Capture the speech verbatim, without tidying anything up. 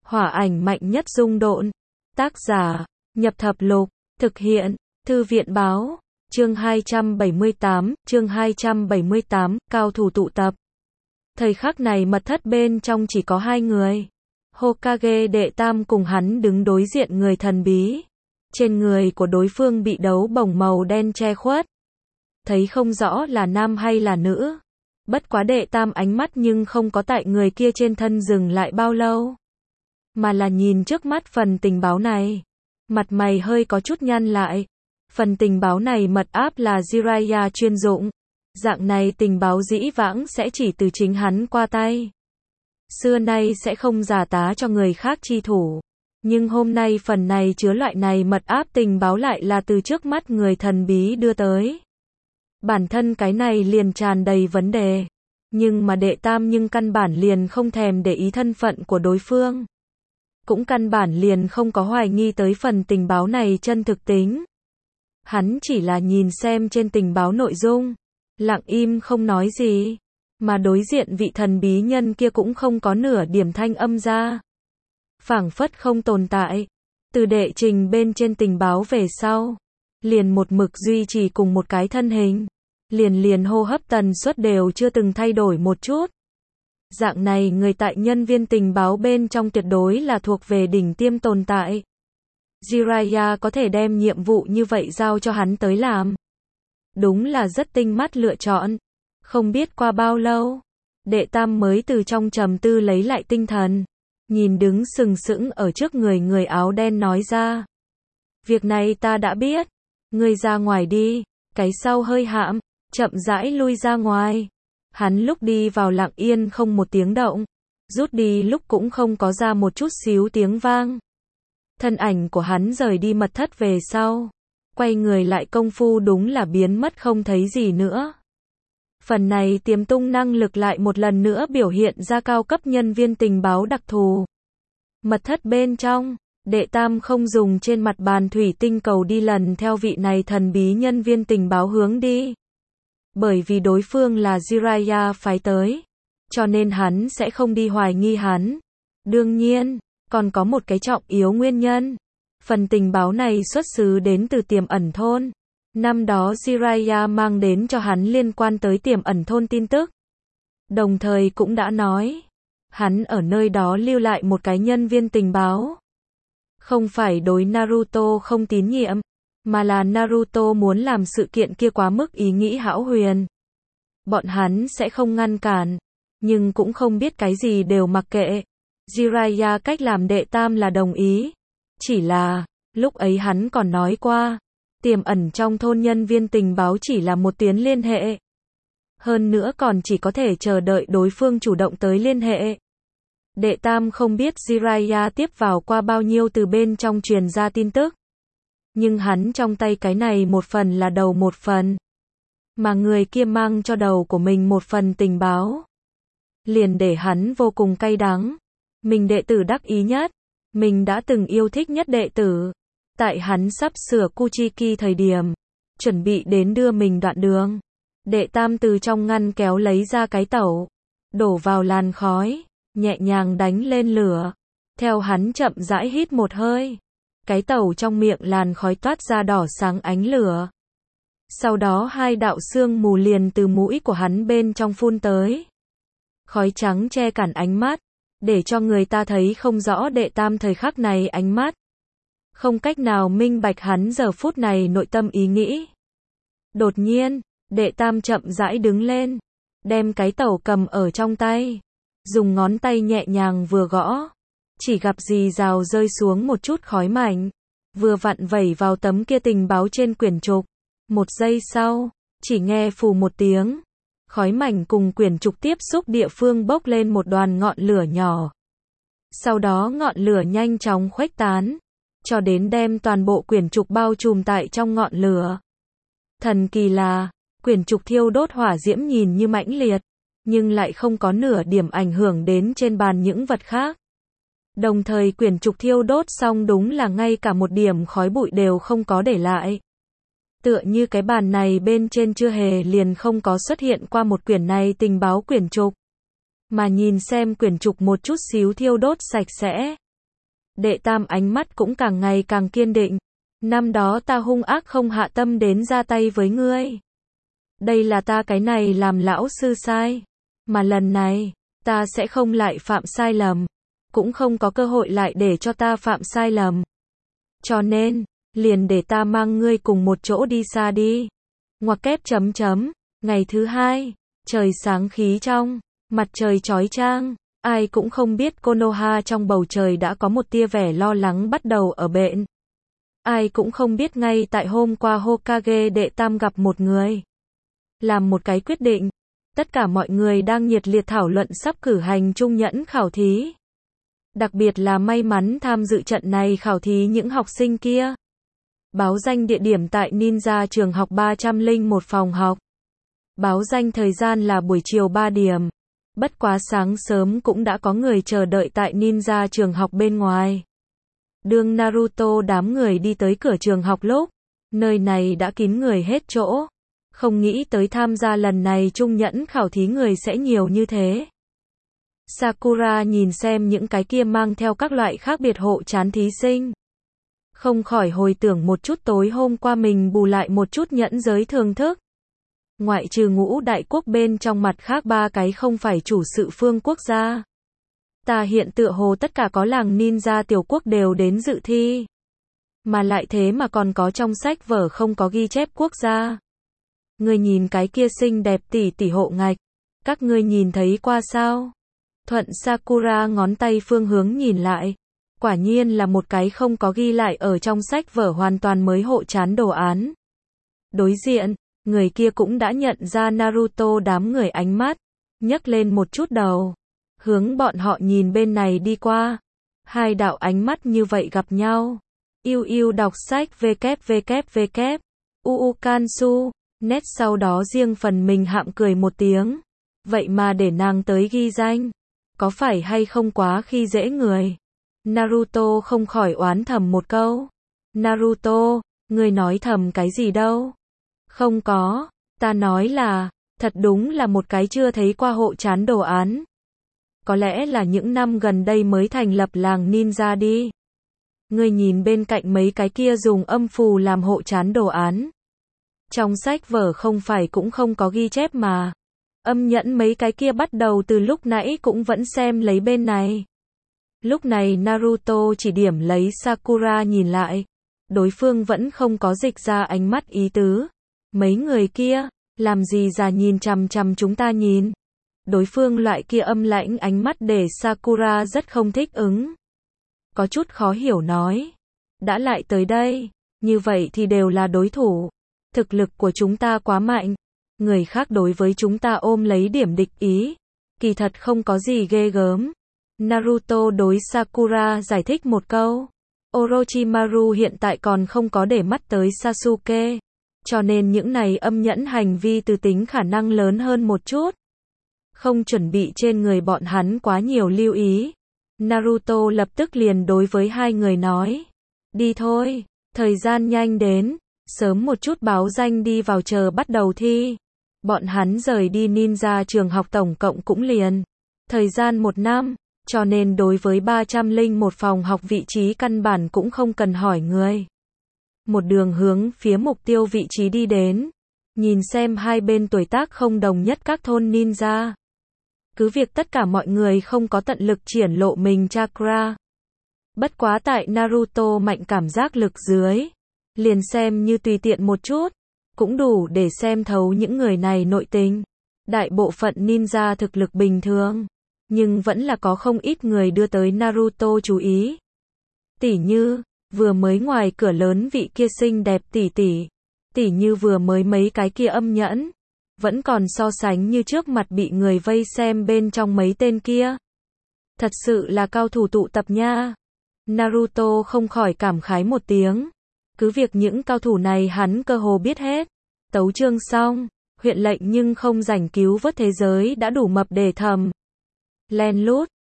Hỏa ảnh mạnh nhất dung độn. Tác giả, Nhập Thập Lục. Thực hiện, Thư viện Báo. Chương hai trăm bảy mươi tám, chương hai trăm bảy mươi tám, cao thủ tụ tập. Thời khắc này mật thất bên trong chỉ có hai người. Hokage đệ tam cùng hắn đứng đối diện người thần bí. Trên người của đối phương bị đấu bổng màu đen che khuất. Thấy không rõ là nam hay là nữ. Bất quá đệ tam ánh mắt nhưng không có tại người kia trên thân dừng lại bao lâu. Mà là nhìn trước mắt phần tình báo này. Mặt mày hơi có chút nhăn lại. Phần tình báo này mật áp là Jiraiya chuyên dụng. Dạng này tình báo dĩ vãng sẽ chỉ từ chính hắn qua tay. Xưa nay sẽ không giả tá cho người khác chi thủ. Nhưng hôm nay phần này chứa loại này mật áp tình báo lại là từ trước mắt người thần bí đưa tới. Bản thân cái này liền tràn đầy vấn đề. Nhưng mà đệ tam nhưng căn bản liền không thèm để ý thân phận của đối phương. Cũng căn bản liền không có hoài nghi tới phần tình báo này chân thực tính. Hắn chỉ là nhìn xem trên tình báo nội dung. Lặng im không nói gì. Mà đối diện vị thần bí nhân kia cũng không có nửa điểm thanh âm ra. Phảng phất không tồn tại. Từ đệ trình bên trên tình báo về sau. Liền một mực duy trì cùng một cái thân hình. Liền liền hô hấp tần suất đều chưa từng thay đổi một chút. Dạng này người tại nhân viên tình báo bên trong tuyệt đối là thuộc về đỉnh tiêm tồn tại. Jiraiya có thể đem nhiệm vụ như vậy giao cho hắn tới làm. Đúng là rất tinh mắt lựa chọn. Không biết qua bao lâu, đệ tam mới từ trong trầm tư lấy lại tinh thần. Nhìn đứng sừng sững ở trước người người áo đen nói ra. Việc này ta đã biết. Ngươi ra ngoài đi. Cái sau hơi hãm, chậm rãi lui ra ngoài. Hắn lúc đi vào lặng yên không một tiếng động. Rút đi lúc cũng không có ra một chút xíu tiếng vang. Thân ảnh của hắn rời đi mật thất về sau. Quay người lại công phu đúng là biến mất không thấy gì nữa. Phần này tiềm tung năng lực lại một lần nữa biểu hiện ra cao cấp nhân viên tình báo đặc thù. Mật thất bên trong, đệ tam không dùng trên mặt bàn thủy tinh cầu đi lần theo vị này thần bí nhân viên tình báo hướng đi. Bởi vì đối phương là Jiraiya phái tới. Cho nên hắn sẽ không đi hoài nghi hắn. Đương nhiên, còn có một cái trọng yếu nguyên nhân. Phần tình báo này xuất xứ đến từ Tiềm Ẩn Thôn. Năm đó Jiraiya mang đến cho hắn liên quan tới Tiềm Ẩn Thôn tin tức. Đồng thời cũng đã nói. Hắn ở nơi đó lưu lại một cái nhân viên tình báo. Không phải đối Naruto không tín nhiệm. Mà là Naruto muốn làm sự kiện kia quá mức ý nghĩ hão huyền. Bọn hắn sẽ không ngăn cản. Nhưng cũng không biết cái gì đều mặc kệ. Jiraiya cách làm đệ tam là đồng ý. Chỉ là, lúc ấy hắn còn nói qua. Tiềm ẩn trong thôn nhân viên tình báo chỉ là một tuyến liên hệ. Hơn nữa còn chỉ có thể chờ đợi đối phương chủ động tới liên hệ. Đệ tam không biết Jiraiya tiếp vào qua bao nhiêu từ bên trong truyền ra tin tức. Nhưng hắn trong tay cái này một phần là đầu một phần. Mà người kia mang cho đầu của mình một phần tình báo. Liền để hắn vô cùng cay đắng. Mình đệ tử đắc ý nhất. Mình đã từng yêu thích nhất đệ tử. Tại hắn sắp sửa Kuchiki thời điểm. Chuẩn bị đến đưa mình đoạn đường. Đệ tam từ trong ngăn kéo lấy ra cái tẩu. Đổ vào làn khói. Nhẹ nhàng đánh lên lửa. Theo hắn chậm rãi hít một hơi. Cái tẩu trong miệng làn khói toát ra đỏ sáng ánh lửa. Sau đó hai đạo sương mù liền từ mũi của hắn bên trong phun tới. Khói trắng che cản ánh mắt. Để cho người ta thấy không rõ đệ tam thời khắc này ánh mắt. Không cách nào minh bạch hắn giờ phút này nội tâm ý nghĩ. Đột nhiên, đệ tam chậm rãi đứng lên. Đem cái tẩu cầm ở trong tay. Dùng ngón tay nhẹ nhàng vừa gõ. Chỉ gặp rì rào rơi xuống một chút khói mảnh. Vừa vặn vẩy vào tấm kia tình báo trên quyển trục. Một giây sau, chỉ nghe phù một tiếng. Khói mảnh cùng quyển trục tiếp xúc địa phương bốc lên một đoàn ngọn lửa nhỏ. Sau đó ngọn lửa nhanh chóng khuếch tán. Cho đến đem toàn bộ quyển trục bao trùm tại trong ngọn lửa. Thần kỳ là, quyển trục thiêu đốt hỏa diễm nhìn như mãnh liệt. Nhưng lại không có nửa điểm ảnh hưởng đến trên bàn những vật khác. Đồng thời quyển trục thiêu đốt xong đúng là ngay cả một điểm khói bụi đều không có để lại. Tựa như cái bàn này bên trên chưa hề liền không có xuất hiện qua một quyển này tình báo quyển trục. Mà nhìn xem quyển trục một chút xíu thiêu đốt sạch sẽ. Đệ Tam ánh mắt cũng càng ngày càng kiên định. Năm đó ta hung ác không hạ tâm đến ra tay với ngươi. Đây là ta cái này làm lão sư sai. Mà lần này, ta sẽ không lại phạm sai lầm. Cũng không có cơ hội lại để cho ta phạm sai lầm. Cho nên, liền để ta mang ngươi cùng một chỗ đi xa đi. Ngoặc kép chấm chấm. Ngày thứ hai, trời sáng khí trong, mặt trời chói chang. Ai cũng không biết Konoha trong bầu trời đã có một tia vẻ lo lắng bắt đầu ở bện. Ai cũng không biết ngay tại hôm qua Hokage Đệ Tam gặp một người. Làm một cái quyết định. Tất cả mọi người đang nhiệt liệt thảo luận sắp cử hành trung nhẫn khảo thí. Đặc biệt là may mắn tham dự trận này khảo thí những học sinh kia. Báo danh địa điểm tại Ninja trường học ba trăm lẻ một phòng học. Báo danh thời gian là buổi chiều ba điểm. Bất quá sáng sớm cũng đã có người chờ đợi tại Ninja trường học bên ngoài. Đương Naruto đám người đi tới cửa trường học lúc, nơi này đã kín người hết chỗ. Không nghĩ tới tham gia lần này trung nhẫn khảo thí người sẽ nhiều như thế. Sakura nhìn xem những cái kia mang theo các loại khác biệt hộ trán thí sinh. Không khỏi hồi tưởng một chút tối hôm qua mình bù lại một chút nhẫn giới thường thức. Ngoại trừ ngũ đại quốc bên trong mặt khác ba cái không phải chủ sự phương quốc gia. Ta hiện tựa hồ tất cả có làng ninja tiểu quốc đều đến dự thi. Mà lại thế mà còn có trong sách vở không có ghi chép quốc gia. Ngươi nhìn cái kia xinh đẹp tỷ tỷ hộ ngạch. Các ngươi nhìn thấy qua sao? Thuận Sakura ngón tay phương hướng nhìn lại. Quả nhiên là một cái không có ghi lại ở trong sách vở hoàn toàn mới hộ trán đồ án. Đối diện, người kia cũng đã nhận ra Naruto đám người ánh mắt. Nhấc lên một chút đầu. Hướng bọn họ nhìn bên này đi qua. Hai đạo ánh mắt như vậy gặp nhau. Yêu yêu đọc sách www. Uu Kansu. Nét sau đó riêng phần mình hạm cười một tiếng. Vậy mà để nàng tới ghi danh. Có phải hay không quá khi dễ người. Naruto không khỏi oán thầm một câu. Naruto, ngươi nói thầm cái gì đâu? Không có, ta nói là, thật đúng là một cái chưa thấy qua hộ trán đồ án. Có lẽ là những năm gần đây mới thành lập làng ninja đi. Ngươi nhìn bên cạnh mấy cái kia dùng âm phù làm hộ trán đồ án. Trong sách vở không phải cũng không có ghi chép mà. Âm nhẫn mấy cái kia bắt đầu từ lúc nãy cũng vẫn xem lấy bên này. Lúc này Naruto chỉ điểm lấy Sakura nhìn lại. Đối phương vẫn không có dịch ra ánh mắt ý tứ. Mấy người kia, làm gì già nhìn chằm chằm chúng ta nhìn. Đối phương loại kia âm lãnh ánh mắt để Sakura rất không thích ứng. Có chút khó hiểu nói. Đã lại tới đây, như vậy thì đều là đối thủ. Thực lực của chúng ta quá mạnh. Người khác đối với chúng ta ôm lấy điểm địch ý. Kỳ thật không có gì ghê gớm. Naruto đối Sakura giải thích một câu. Orochimaru hiện tại còn không có để mắt tới Sasuke. Cho nên những này âm nhẫn hành vi từ tính khả năng lớn hơn một chút. Không chuẩn bị trên người bọn hắn quá nhiều lưu ý. Naruto lập tức liền đối với hai người nói. Đi thôi, thời gian nhanh đến. Sớm một chút báo danh đi vào chờ bắt đầu thi. Bọn hắn rời đi ninja trường học tổng cộng cũng liền. Thời gian một năm. Cho nên đối với ba trăm lẻ một phòng học vị trí căn bản cũng không cần hỏi người. Một đường hướng phía mục tiêu vị trí đi đến. Nhìn xem hai bên tuổi tác không đồng nhất các thôn ninja. Cứ việc tất cả mọi người không có tận lực triển lộ mình chakra. Bất quá tại Naruto mạnh cảm giác lực dưới. Liền xem như tùy tiện một chút. Cũng đủ để xem thấu những người này nội tình. Đại bộ phận ninja thực lực bình thường. Nhưng vẫn là có không ít người đưa tới Naruto chú ý. Tỉ như, vừa mới ngoài cửa lớn vị kia xinh đẹp tỷ tỷ. Tỉ như vừa mới mấy cái kia âm nhẫn. Vẫn còn so sánh như trước mặt bị người vây xem bên trong mấy tên kia. Thật sự là cao thủ tụ tập nha. Naruto không khỏi cảm khái một tiếng. Cứ việc những cao thủ này hắn cơ hồ biết hết. Tấu chương xong, huyện lệnh nhưng không rảnh cứu vớt thế giới đã đủ mập để thầm. Len lút,